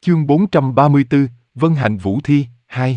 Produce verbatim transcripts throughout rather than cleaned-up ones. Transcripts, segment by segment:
Chương bốn trăm ba mươi tư, Vân Hạnh Vũ Thi, hai.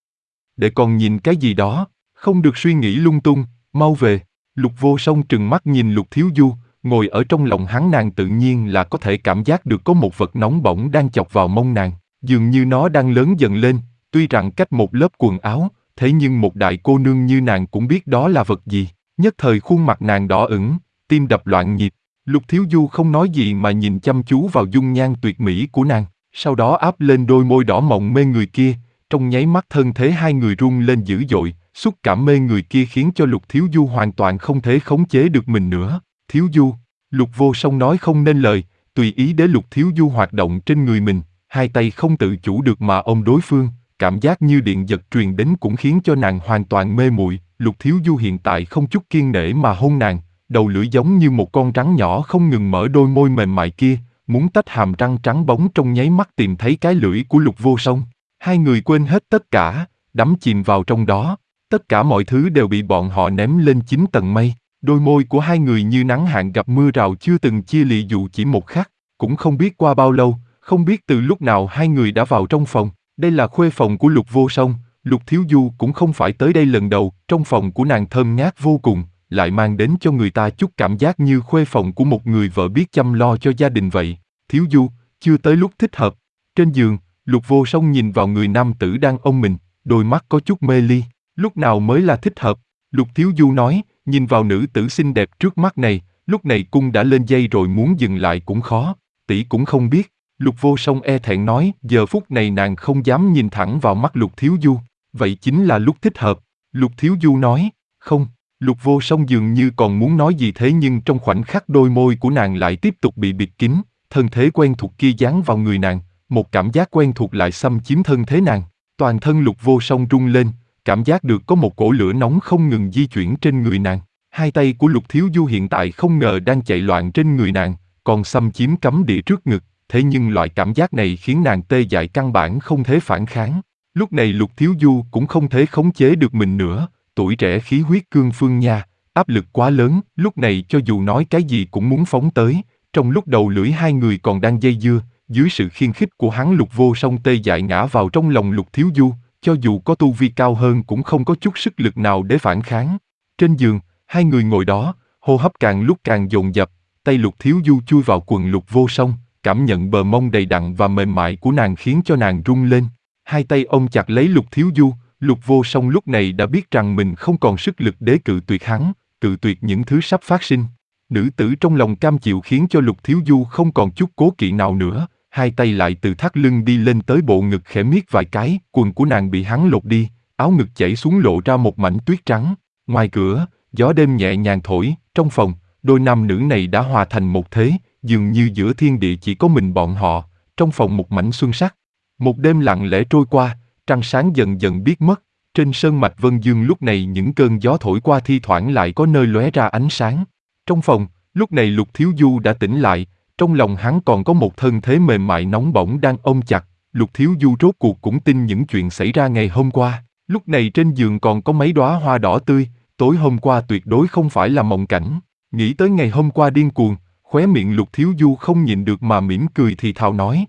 Để còn nhìn cái gì đó, không được suy nghĩ lung tung, mau về. Lục Vô Song trừng mắt nhìn Lục Thiếu Du, ngồi ở trong lòng hắn, nàng tự nhiên là có thể cảm giác được có một vật nóng bỏng đang chọc vào mông nàng, dường như nó đang lớn dần lên, tuy rằng cách một lớp quần áo, thế nhưng một đại cô nương như nàng cũng biết đó là vật gì. Nhất thời khuôn mặt nàng đỏ ửng, tim đập loạn nhịp. Lục Thiếu Du không nói gì mà nhìn chăm chú vào dung nhan tuyệt mỹ của nàng, sau đó áp lên đôi môi đỏ mọng mê người kia. Trong nháy mắt thân thế hai người rung lên dữ dội, xúc cảm mê người kia khiến cho Lục Thiếu Du hoàn toàn không thể khống chế được mình nữa. Thiếu Du, Lục Vô Song nói không nên lời, tùy ý để Lục Thiếu Du hoạt động trên người mình, hai tay không tự chủ được mà ôm đối phương, cảm giác như điện giật truyền đến cũng khiến cho nàng hoàn toàn mê muội. Lục Thiếu Du hiện tại không chút kiêng nể mà hôn nàng, đầu lưỡi giống như một con rắn nhỏ không ngừng mở đôi môi mềm mại kia, muốn tách hàm răng trắng bóng trong nháy mắt tìm thấy cái lưỡi của Lục Vô Song. Hai người quên hết tất cả, đắm chìm vào trong đó, tất cả mọi thứ đều bị bọn họ ném lên chín tầng mây. Đôi môi của hai người như nắng hạn gặp mưa rào chưa từng chia lìa dù chỉ một khắc. Cũng không biết qua bao lâu, không biết từ lúc nào hai người đã vào trong phòng. Đây là khuê phòng của Lục Vô Song, Lục Thiếu Du cũng không phải tới đây lần đầu. Trong phòng của nàng thơm ngát vô cùng, lại mang đến cho người ta chút cảm giác như khuê phòng của một người vợ biết chăm lo cho gia đình vậy. Thiếu Du, chưa tới lúc thích hợp. Trên giường, Lục Vô Song nhìn vào người nam tử đang ôm mình, đôi mắt có chút mê ly. Lúc nào mới là thích hợp? Lục Thiếu Du nói, nhìn vào nữ tử xinh đẹp trước mắt này, lúc này cung đã lên dây rồi, muốn dừng lại cũng khó, tỷ cũng không biết. Lục Vô Song e thẹn nói, giờ phút này nàng không dám nhìn thẳng vào mắt Lục Thiếu Du. Vậy chính là lúc thích hợp. Lục Thiếu Du nói, không. Lục Vô Song dường như còn muốn nói gì thế nhưng trong khoảnh khắc đôi môi của nàng lại tiếp tục bị bịt kín, thân thế quen thuộc kia dán vào người nàng, một cảm giác quen thuộc lại xâm chiếm thân thế nàng. Toàn thân Lục Vô Song rung lên, cảm giác được có một cỗ lửa nóng không ngừng di chuyển trên người nàng. Hai tay của Lục Thiếu Du hiện tại không ngờ đang chạy loạn trên người nàng, còn xâm chiếm cấm địa trước ngực, thế nhưng loại cảm giác này khiến nàng tê dại căn bản không thể phản kháng. Lúc này Lục Thiếu Du cũng không thể khống chế được mình nữa, tuổi trẻ khí huyết cương phương nha, áp lực quá lớn, lúc này cho dù nói cái gì cũng muốn phóng tới. Trong lúc đầu lưỡi hai người còn đang dây dưa, dưới sự khiêu khích của hắn, Lục Vô Song tê dại ngã vào trong lòng Lục Thiếu Du, cho dù có tu vi cao hơn cũng không có chút sức lực nào để phản kháng. Trên giường, hai người ngồi đó, hô hấp càng lúc càng dồn dập, tay Lục Thiếu Du chui vào quần Lục Vô Song, cảm nhận bờ mông đầy đặn và mềm mại của nàng khiến cho nàng rung lên. Hai tay ôm chặt lấy Lục Thiếu Du, Lục Vô Song lúc này đã biết rằng mình không còn sức lực để cự tuyệt hắn, cự tuyệt những thứ sắp phát sinh. Nữ tử trong lòng cam chịu khiến cho Lục Thiếu Du không còn chút cố kỵ nào nữa, hai tay lại từ thắt lưng đi lên tới bộ ngực khẽ miết vài cái, quần của nàng bị hắn lột đi, áo ngực chảy xuống lộ ra một mảnh tuyết trắng. Ngoài cửa, gió đêm nhẹ nhàng thổi, trong phòng, đôi nam nữ này đã hòa thành một thế, dường như giữa thiên địa chỉ có mình bọn họ, trong phòng một mảnh xuân sắc. Một đêm lặng lẽ trôi qua, trăng sáng dần dần biết mất, trên sơn mạch Vân Dương lúc này những cơn gió thổi qua thi thoảng lại có nơi lóe ra ánh sáng. Trong phòng, lúc này Lục Thiếu Du đã tỉnh lại, trong lòng hắn còn có một thân thế mềm mại nóng bỏng đang ôm chặt. Lục Thiếu Du rốt cuộc cũng tin những chuyện xảy ra ngày hôm qua, lúc này trên giường còn có mấy đóa hoa đỏ tươi, tối hôm qua tuyệt đối không phải là mộng cảnh. Nghĩ tới ngày hôm qua điên cuồng, khóe miệng Lục Thiếu Du không nhịn được mà mỉm cười thì thào nói.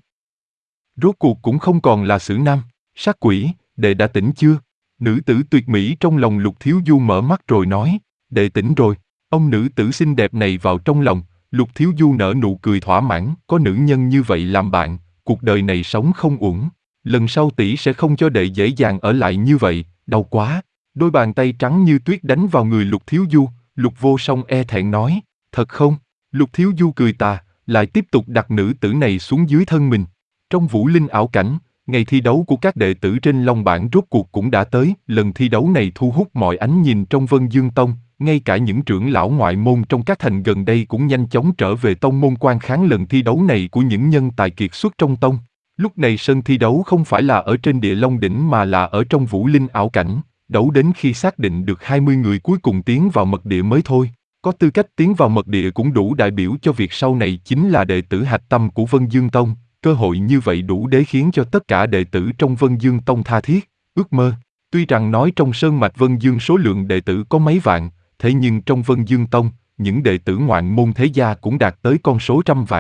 Rốt cuộc cũng không còn là xử nam, sát quỷ, đệ đã tỉnh chưa? Nữ tử tuyệt mỹ trong lòng Lục Thiếu Du mở mắt rồi nói, đệ tỉnh rồi. Ông nữ tử xinh đẹp này vào trong lòng, Lục Thiếu Du nở nụ cười thỏa mãn, có nữ nhân như vậy làm bạn, cuộc đời này sống không uổng. Lần sau tỷ sẽ không cho đệ dễ dàng ở lại như vậy, đau quá. Đôi bàn tay trắng như tuyết đánh vào người Lục Thiếu Du, Lục Vô Song e thẹn nói, thật không? Lục Thiếu Du cười tà, lại tiếp tục đặt nữ tử này xuống dưới thân mình. Trong vũ linh ảo cảnh, ngày thi đấu của các đệ tử trên Long Bảng rốt cuộc cũng đã tới. Lần thi đấu này thu hút mọi ánh nhìn trong Vân Dương Tông, ngay cả những trưởng lão ngoại môn trong các thành gần đây cũng nhanh chóng trở về tông môn quan khán lần thi đấu này của những nhân tài kiệt xuất trong tông. Lúc này sân thi đấu không phải là ở trên Địa Long đỉnh mà là ở trong vũ linh ảo cảnh, đấu đến khi xác định được hai mươi người cuối cùng tiến vào mật địa mới thôi. Có tư cách tiến vào mật địa cũng đủ đại biểu cho việc sau này chính là đệ tử hạch tâm của Vân Dương Tông. Cơ hội như vậy đủ để khiến cho tất cả đệ tử trong Vân Dương Tông tha thiết, ước mơ. Tuy rằng nói trong sơn mạch Vân Dương số lượng đệ tử có mấy vạn, thế nhưng trong Vân Dương Tông, những đệ tử ngoạn môn thế gia cũng đạt tới con số trăm vạn.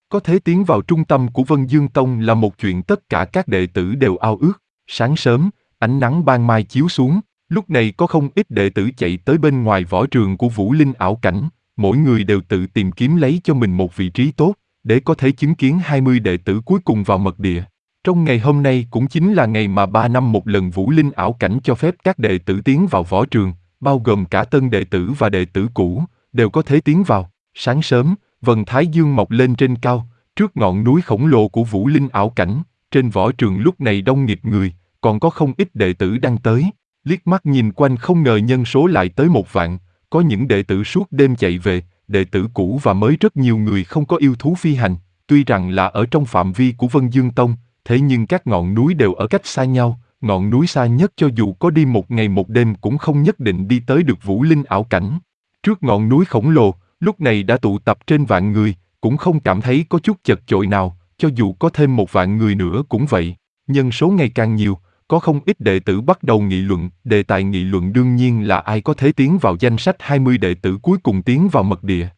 Có thể tiến vào trung tâm của Vân Dương Tông là một chuyện tất cả các đệ tử đều ao ước. Sáng sớm, ánh nắng ban mai chiếu xuống, lúc này có không ít đệ tử chạy tới bên ngoài võ trường của Vũ Linh ảo cảnh, mỗi người đều tự tìm kiếm lấy cho mình một vị trí tốt, để có thể chứng kiến hai mươi đệ tử cuối cùng vào mật địa. Trong ngày hôm nay cũng chính là ngày mà ba năm một lần Vũ Linh ảo cảnh cho phép các đệ tử tiến vào võ trường, bao gồm cả tân đệ tử và đệ tử cũ, đều có thể tiến vào. Sáng sớm, vầng thái dương mọc lên trên cao, trước ngọn núi khổng lồ của Vũ Linh ảo cảnh, trên võ trường lúc này đông nghịt người, còn có không ít đệ tử đang tới. Liếc mắt nhìn quanh không ngờ nhân số lại tới một vạn, có những đệ tử suốt đêm chạy về, đệ tử cũ và mới rất nhiều người không có yêu thú phi hành, tuy rằng là ở trong phạm vi của Vân Dương Tông, thế nhưng các ngọn núi đều ở cách xa nhau, ngọn núi xa nhất cho dù có đi một ngày một đêm cũng không nhất định đi tới được Vũ Linh ảo cảnh. Trước ngọn núi khổng lồ, lúc này đã tụ tập trên vạn người, cũng không cảm thấy có chút chật chội nào, cho dù có thêm một vạn người nữa cũng vậy. Nhân số ngày càng nhiều, có không ít đệ tử bắt đầu nghị luận, đề tài nghị luận đương nhiên là ai có thể tiến vào danh sách hai mươi đệ tử cuối cùng tiến vào mật địa.